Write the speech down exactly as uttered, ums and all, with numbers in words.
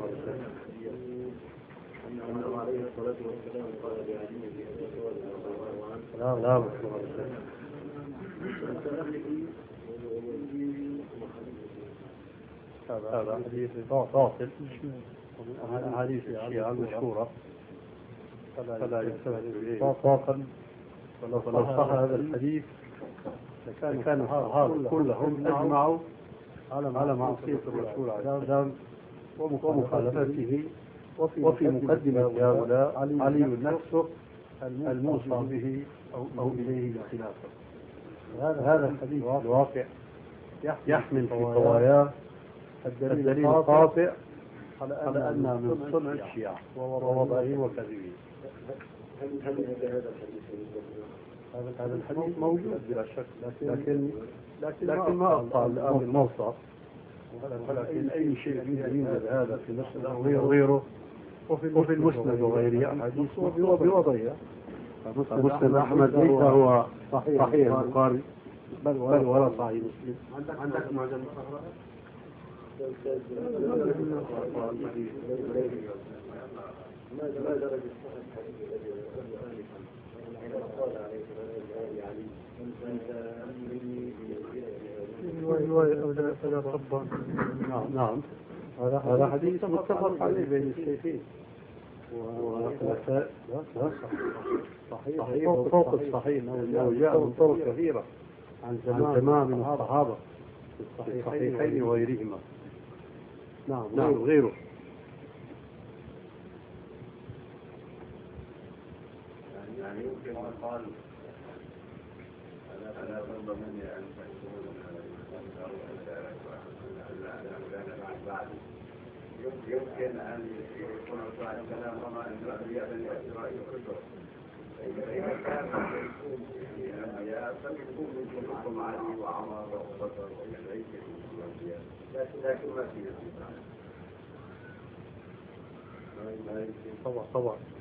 أنه عليه الصلاة والسلام قال لعلي بن أبي طالب رضي الله عنه لا لا هذا حديث باطل ومن أحاديث الشيعة المشهورة فلا يستند إليه باطلا. ولو صح هذا الحديث لكان الصحابة كلهم أجمعوا على معصية الرسول عليه السلام ومخالفته. وفي مقدمة هؤلاء علي نفسه الموصى به أو إليه بالخلافة. هذا الحديث الواقع يحمل في طواياه الدليل القاطع على أنها من صنع الشيعة ووضعهم وكذبهم. هل هذا الحديث هذا الحديث موجود بلا شك، لكن لكن لكن ما أقطع الآن الموصى. ولكن أي شيء يوجد هذا في مسند وغيره وفي المسند وغيره أحاديث بوضعها. مسند أحمد ليس هو صحيح البخاري بل ولا صحيح مسلم. عندك معجم ما ما درجة صحة الحديث الذي رواه قال عليه الصلاة علي أنت مني رواية أولاد طبعا. نعم نعم هذا حديث متفق عليه بين الشيخين والخلفاء. لا صحيح صحيح فوق الصحيح أنه جاء من طرق كثيرة عن جماعة من الصحابة في الصحيحين وغيرهما. نعم نعم غيره. يعني يمكن أن قال ألا ترضى مني أن تكون بعد يمكن أن يكون بعد كلام وما أن الأنبياء بني إسرائيل كلهم إذا كان الأنبياء فليكون منكم علي وعمر وبكر ويعيش الأنبياء لكن ما في طبعا طبعا